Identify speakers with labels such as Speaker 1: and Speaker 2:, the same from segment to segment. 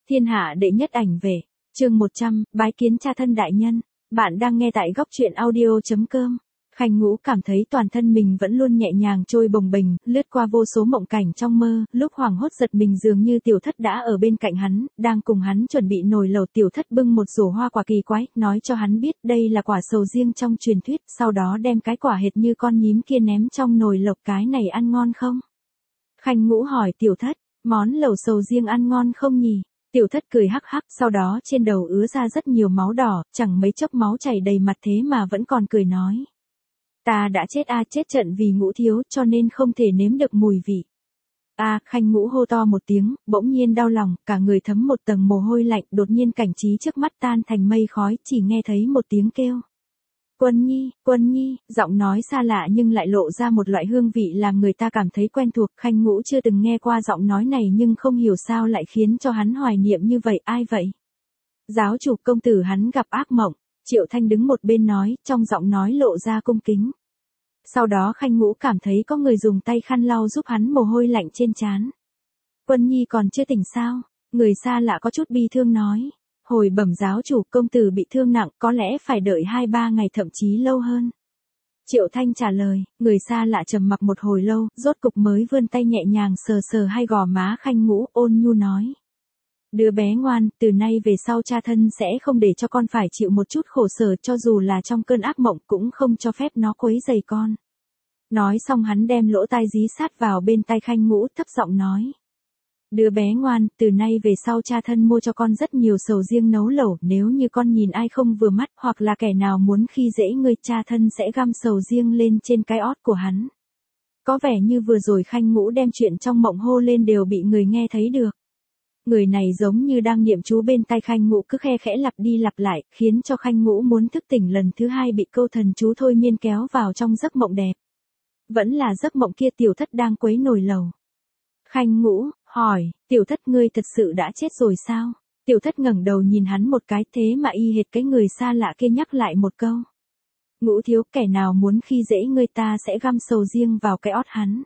Speaker 1: Thiên hạ đệ nhất ảnh vệ, chương 100, bái kiến cha thân đại nhân. Bạn đang nghe tại góc truyện audio.com. Khanh Ngũ cảm thấy toàn thân mình vẫn luôn nhẹ nhàng trôi bồng bềnh, lướt qua vô số mộng cảnh trong mơ, lúc hoảng hốt giật mình dường như Tiểu Thất đã ở bên cạnh hắn, đang cùng hắn chuẩn bị nồi lẩu. Tiểu Thất bưng một rổ hoa quả kỳ quái, nói cho hắn biết đây là quả sầu riêng trong truyền thuyết, sau đó đem cái quả hệt như con nhím kia ném trong nồi lẩu. Cái này ăn ngon không? Khanh Ngũ hỏi Tiểu Thất, món lẩu sầu riêng ăn ngon không nhỉ? Tiểu Thất cười hắc hắc, sau đó trên đầu ứa ra rất nhiều máu đỏ, chẳng mấy chốc máu chảy đầy mặt thế mà vẫn còn cười nói. Ta đã chết chết trận vì Ngũ thiếu cho nên không thể nếm được mùi vị. Khanh Ngũ hô to một tiếng, bỗng nhiên đau lòng, cả người thấm một tầng mồ hôi lạnh, đột nhiên cảnh trí trước mắt tan thành mây khói, chỉ nghe thấy một tiếng kêu. Quân Nhi, giọng nói xa lạ nhưng lại lộ ra một loại hương vị làm người ta cảm thấy quen thuộc. Khanh Ngũ chưa từng nghe qua giọng nói này nhưng không hiểu sao lại khiến cho hắn hoài niệm như vậy. Ai vậy? Giáo chủ công tử hắn gặp ác mộng. Triệu Thanh đứng một bên nói, trong giọng nói lộ ra cung kính. Sau đó Khanh Ngũ cảm thấy có người dùng tay khăn lau giúp hắn mồ hôi lạnh trên trán. Quân Nhi còn chưa tỉnh sao? Người xa lạ có chút bi thương nói. Hồi bẩm giáo chủ, công tử bị thương nặng, có lẽ phải đợi 2-3 ngày thậm chí lâu hơn. Triệu Thanh trả lời, người xa lạ trầm mặc một hồi lâu, rốt cục mới vươn tay nhẹ nhàng sờ sờ hai gò má Khanh Ngũ, ôn nhu nói. Đứa bé ngoan, từ nay về sau cha thân sẽ không để cho con phải chịu một chút khổ sở, cho dù là trong cơn ác mộng cũng không cho phép nó quấy rầy con. Nói xong hắn đem lỗ tai dí sát vào bên tai Khanh Ngũ, thấp giọng nói. Đứa bé ngoan, từ nay về sau cha thân mua cho con rất nhiều sầu riêng nấu lẩu, nếu như con nhìn ai không vừa mắt hoặc là kẻ nào muốn khi dễ ngươi, cha thân sẽ găm sầu riêng lên trên cái ót của hắn. Có vẻ như vừa rồi Khanh Ngũ đem chuyện trong mộng hô lên đều bị người nghe thấy được. Người này giống như đang niệm chú bên tai Khanh Ngũ, cứ khe khẽ lặp đi lặp lại, khiến cho Khanh Ngũ muốn thức tỉnh lần thứ hai bị câu thần chú thôi miên kéo vào trong giấc mộng đẹp. Vẫn là giấc mộng kia, Tiểu Thất đang quấy nồi lẩu. Khanh Ngũ hỏi, Tiểu Thất ngươi thật sự đã chết rồi sao? Tiểu Thất ngẩng đầu nhìn hắn một cái, thế mà y hệt cái người xa lạ kia nhắc lại một câu. Ngũ thiếu, kẻ nào muốn khi dễ ngươi ta sẽ găm sầu riêng vào cái ót hắn.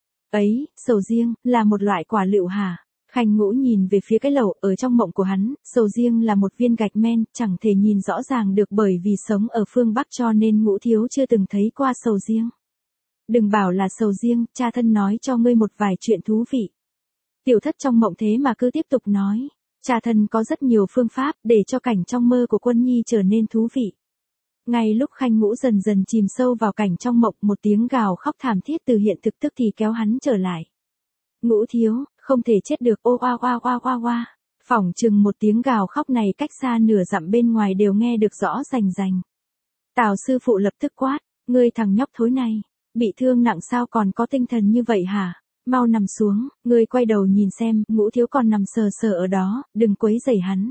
Speaker 1: Ấy, sầu riêng, là một loại quả lựu hả? Khanh Ngũ nhìn về phía cái lẩu, ở trong mộng của hắn, sầu riêng là một viên gạch men, chẳng thể nhìn rõ ràng được bởi vì sống ở phương Bắc cho nên Ngũ thiếu chưa từng thấy qua sầu riêng. Đừng bảo là sầu riêng, cha thân nói cho ngươi một vài chuyện thú vị. Tiểu Thất trong mộng thế mà cứ tiếp tục nói, cha thân có rất nhiều phương pháp để cho cảnh trong mơ của Quân Nhi trở nên thú vị. Ngay lúc Khanh Ngũ dần dần chìm sâu vào cảnh trong mộng, một tiếng gào khóc thảm thiết từ hiện thực tức thì kéo hắn trở lại. Ngũ thiếu, không thể chết được, ô oa oa oa oa oa. Phỏng chừng một tiếng gào khóc này cách xa nửa dặm bên ngoài đều nghe được rõ rành rành. Tào sư phụ lập tức quát, ngươi thằng nhóc thối này, bị thương nặng sao còn có tinh thần như vậy hả? Mau nằm xuống, ngươi quay đầu nhìn xem, Ngũ thiếu còn nằm sờ sờ ở đó, đừng quấy rầy hắn.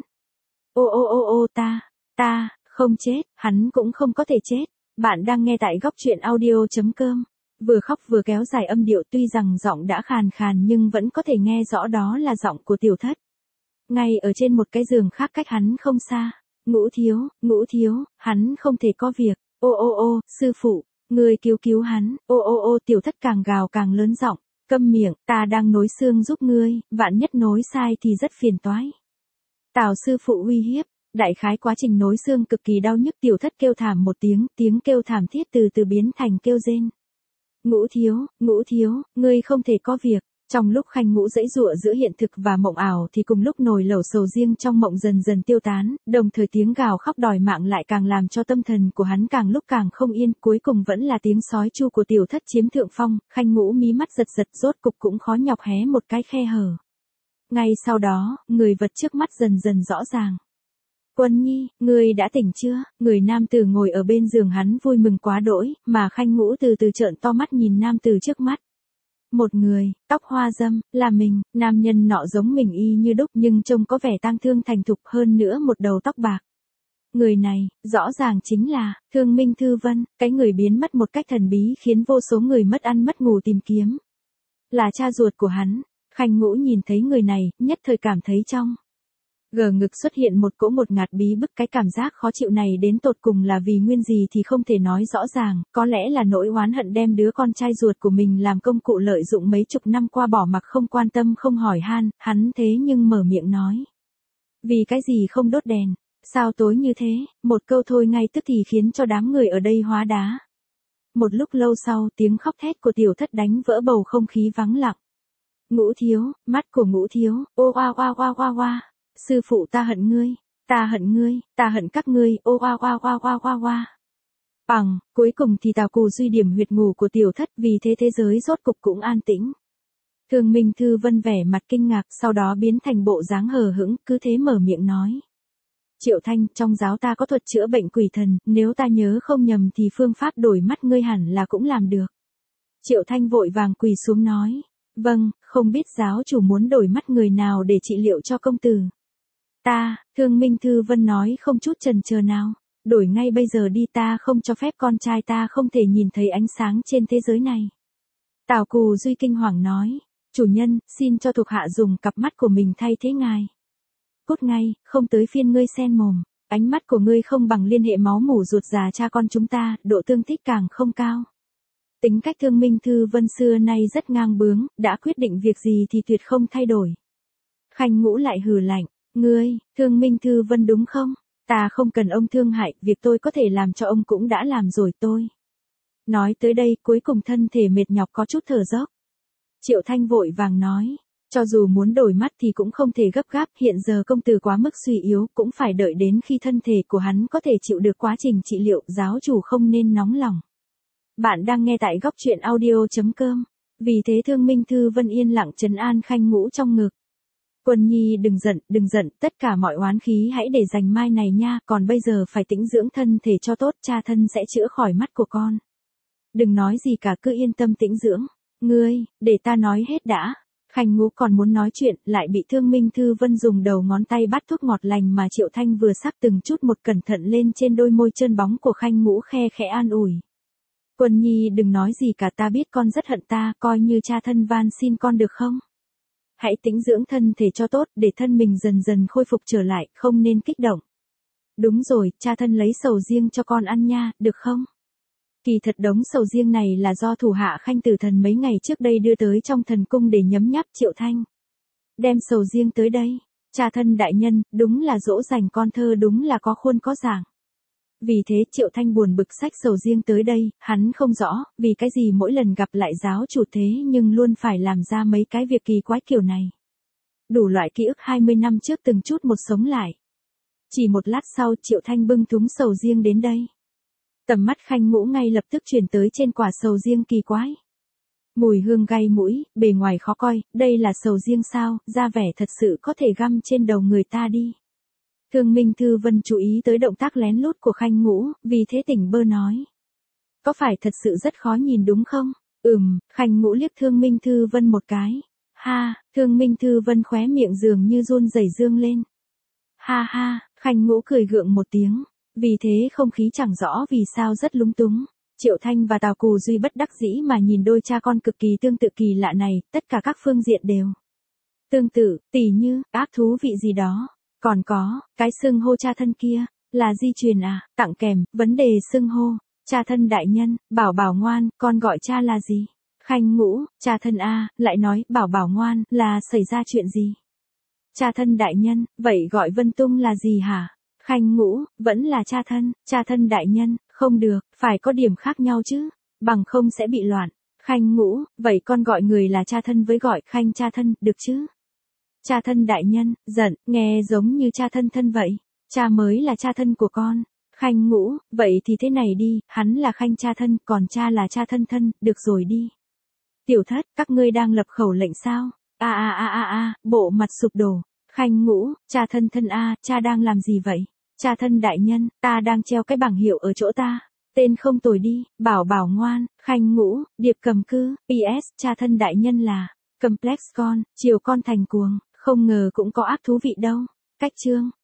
Speaker 1: Ô, ta, không chết, hắn cũng không có thể chết. Bạn đang nghe tại góc truyện audio.com. Vừa khóc vừa kéo dài âm điệu, tuy rằng giọng đã khàn khàn nhưng vẫn có thể nghe rõ đó là giọng của Tiểu Thất. Ngay ở trên một cái giường khác cách hắn không xa. Ngũ thiếu, hắn không thể có việc. Ô, sư phụ, ngươi cứu hắn. Ô, Tiểu Thất càng gào càng lớn giọng. Câm miệng, ta đang nối xương giúp ngươi, vạn nhất nối sai thì rất phiền toái. Tào sư phụ uy hiếp, đại khái quá trình nối xương cực kỳ đau nhức. Tiểu Thất kêu thảm một tiếng, tiếng kêu thảm thiết từ từ biến thành kêu rên. Ngũ thiếu, ngươi không thể có việc. Trong lúc Khanh Ngũ giãy giụa giữa hiện thực và mộng ảo thì cùng lúc nồi lẩu sầu riêng trong mộng dần dần tiêu tán, đồng thời tiếng gào khóc đòi mạng lại càng làm cho tâm thần của hắn càng lúc càng không yên, cuối cùng vẫn là tiếng sói chu của Tiểu Thất chiếm thượng phong. Khanh Ngũ mí mắt giật giật, rốt cục cũng khó nhọc hé một cái khe hở. Ngay sau đó, người vật trước mắt dần dần rõ ràng. Quân Nhi, ngươi đã tỉnh chưa? Người nam tử ngồi ở bên giường hắn vui mừng quá đỗi, mà Khanh Ngũ từ từ trợn to mắt nhìn nam tử trước mắt. Một người, tóc hoa râm, là mình, nam nhân nọ giống mình y như đúc nhưng trông có vẻ tang thương thành thục, hơn nữa một đầu tóc bạc. Người này, rõ ràng chính là Thương Minh Thư Vân, cái người biến mất một cách thần bí khiến vô số người mất ăn mất ngủ tìm kiếm. Là cha ruột của hắn. Khanh Ngũ nhìn thấy người này, nhất thời cảm thấy trong ngực xuất hiện một cỗ một ngạt bí bức, cái cảm giác khó chịu này đến tột cùng là vì nguyên gì thì không thể nói rõ ràng, có lẽ là nỗi oán hận đem đứa con trai ruột của mình làm công cụ lợi dụng mấy chục năm qua bỏ mặc không quan tâm không hỏi han, hắn thế nhưng mở miệng nói. Vì cái gì không đốt đèn? Sao tối như thế? Một câu thôi ngay tức thì khiến cho đám người ở đây hóa đá. Một lúc lâu sau, tiếng khóc thét của tiểu thất đánh vỡ bầu không khí vắng lặng. Ngũ thiếu, mắt của Ngũ thiếu, ô oa oa oa oa oa. Sư phụ ta hận ngươi, ta hận ngươi, ta hận các ngươi, ô oa oa oa oa oa oa. Bằng, cuối cùng thì Tào Cù Duy điểm huyệt ngủ của tiểu thất, vì thế thế giới rốt cục cũng an tĩnh. Thương Minh Thư Vân vẻ mặt kinh ngạc, sau đó biến thành bộ dáng hờ hững, cứ thế mở miệng nói. Triệu Thanh, trong giáo ta có thuật chữa bệnh quỷ thần, nếu ta nhớ không nhầm thì phương pháp đổi mắt ngươi hẳn là cũng làm được. Triệu Thanh vội vàng quỳ xuống nói. Vâng, không biết giáo chủ muốn đổi mắt người nào để trị liệu cho công tử. Ta, Thương Minh Thư Vân nói không chút chần chờ nào. Đổi ngay bây giờ đi, ta không cho phép con trai ta không thể nhìn thấy ánh sáng trên thế giới này. Tào Cù Duy kinh hoàng nói. Chủ nhân, xin cho thuộc hạ dùng cặp mắt của mình thay thế ngài. Cút ngay, không tới phiên ngươi xen mồm. Ánh mắt của ngươi không bằng liên hệ máu mủ ruột già cha con chúng ta, độ tương thích càng không cao. Tính cách Thương Minh Thư Vân xưa nay rất ngang bướng, đã quyết định việc gì thì tuyệt không thay đổi. Khanh Ngũ lại hừ lạnh. Ngươi, Thương Minh Thư Vân đúng không? Ta không cần ông thương hại, việc tôi có thể làm cho ông cũng đã làm rồi tôi. Nói tới đây cuối cùng thân thể mệt nhọc có chút thở dốc. Triệu Thanh vội vàng nói. Cho dù muốn đổi mắt thì cũng không thể gấp gáp, hiện giờ công tử quá mức suy yếu, cũng phải đợi đến khi thân thể của hắn có thể chịu được quá trình trị liệu, giáo chủ không nên nóng lòng. Bạn đang nghe tại góc truyện audio.com. Vì thế Thương Minh Thư Vân yên lặng trấn an Khanh Ngũ trong ngực. Quân nhi đừng giận, tất cả mọi oán khí hãy để dành mai này nha, còn bây giờ phải tĩnh dưỡng thân thể cho tốt, cha thân sẽ chữa khỏi mắt của con. Đừng nói gì cả, cứ yên tâm tĩnh dưỡng. Ngươi, để ta nói hết đã. Khanh Ngũ còn muốn nói chuyện, lại bị Thương Minh Thư Vân dùng đầu ngón tay bắt thuốc ngọt lành mà Triệu Thanh vừa sắc từng chút một cẩn thận lên trên đôi môi trơn bóng của Khanh Ngũ, khe khẽ an ủi. Quân nhi đừng nói gì cả, ta biết con rất hận ta, coi như cha thân van xin con được không? Hãy tĩnh dưỡng thân thể cho tốt, để thân mình dần dần khôi phục trở lại, không nên kích động. Đúng rồi, cha thân lấy sầu riêng cho con ăn nha, được không? Kỳ thật đống sầu riêng này là do thủ hạ Khanh Tử Thần mấy ngày trước đây đưa tới trong thần cung để nhấm nháp. Triệu Thanh. Đem sầu riêng tới đây. Cha thân đại nhân, đúng là dỗ dành con thơ, đúng là có khuôn có dạng. Vì thế Triệu Thanh buồn bực xách sầu riêng tới đây, hắn không rõ, vì cái gì mỗi lần gặp lại giáo chủ thế nhưng luôn phải làm ra mấy cái việc kỳ quái kiểu này. Đủ loại ký ức 20 năm trước từng chút một sống lại. Chỉ một lát sau Triệu Thanh bưng thúng sầu riêng đến đây. Tầm mắt Khanh Ngũ ngay lập tức chuyển tới trên quả sầu riêng kỳ quái. Mùi hương gay mũi, bề ngoài khó coi, đây là sầu riêng sao, ra vẻ thật sự có thể găm trên đầu người ta đi. Thương Minh Thư Vân chú ý tới động tác lén lút của Khanh Ngũ, vì thế tỉnh bơ nói. Có phải thật sự rất khó nhìn đúng không? Khanh Ngũ liếc Thương Minh Thư Vân một cái. Ha, Thương Minh Thư Vân khóe miệng dường như run rẩy dương lên. Ha ha, Khanh Ngũ cười gượng một tiếng. Vì thế không khí chẳng rõ vì sao rất lúng túng. Triệu Thanh và Tào Cù Duy bất đắc dĩ mà nhìn đôi cha con cực kỳ tương tự kỳ lạ này, tất cả các phương diện đều tương tự, tỉ như, ác thú vị gì đó. Còn có, cái xưng hô cha thân kia, là di truyền à, tặng kèm, vấn đề xưng hô, cha thân đại nhân, bảo bảo ngoan, con gọi cha là gì? Khanh Ngũ, cha thân a, lại nói, bảo bảo ngoan, là xảy ra chuyện gì? Cha thân đại nhân, vậy gọi Vân Tung là gì hả? Khanh Ngũ, vẫn là cha thân đại nhân, không được, phải có điểm khác nhau chứ, bằng không sẽ bị loạn. Khanh Ngũ, vậy con gọi người là cha thân với gọi Khanh cha thân, được chứ? Cha thân đại nhân, giận, nghe giống như cha thân thân vậy. Cha mới là cha thân của con. Khanh Ngũ, vậy thì thế này đi, hắn là Khanh cha thân, còn cha là cha thân thân, được rồi đi. Tiểu Thất, các ngươi đang lập khẩu lệnh sao? Bộ mặt sụp đổ. Khanh Ngũ, cha thân thân cha đang làm gì vậy? Cha thân đại nhân, ta đang treo cái bảng hiệu ở chỗ ta. Tên không tồi đi, bảo bảo ngoan. Khanh Ngũ, điệp cầm cư, PS, cha thân đại nhân là Complex con, chiều con thành cuồng, không ngờ cũng có ác thú vị đâu. Cách chương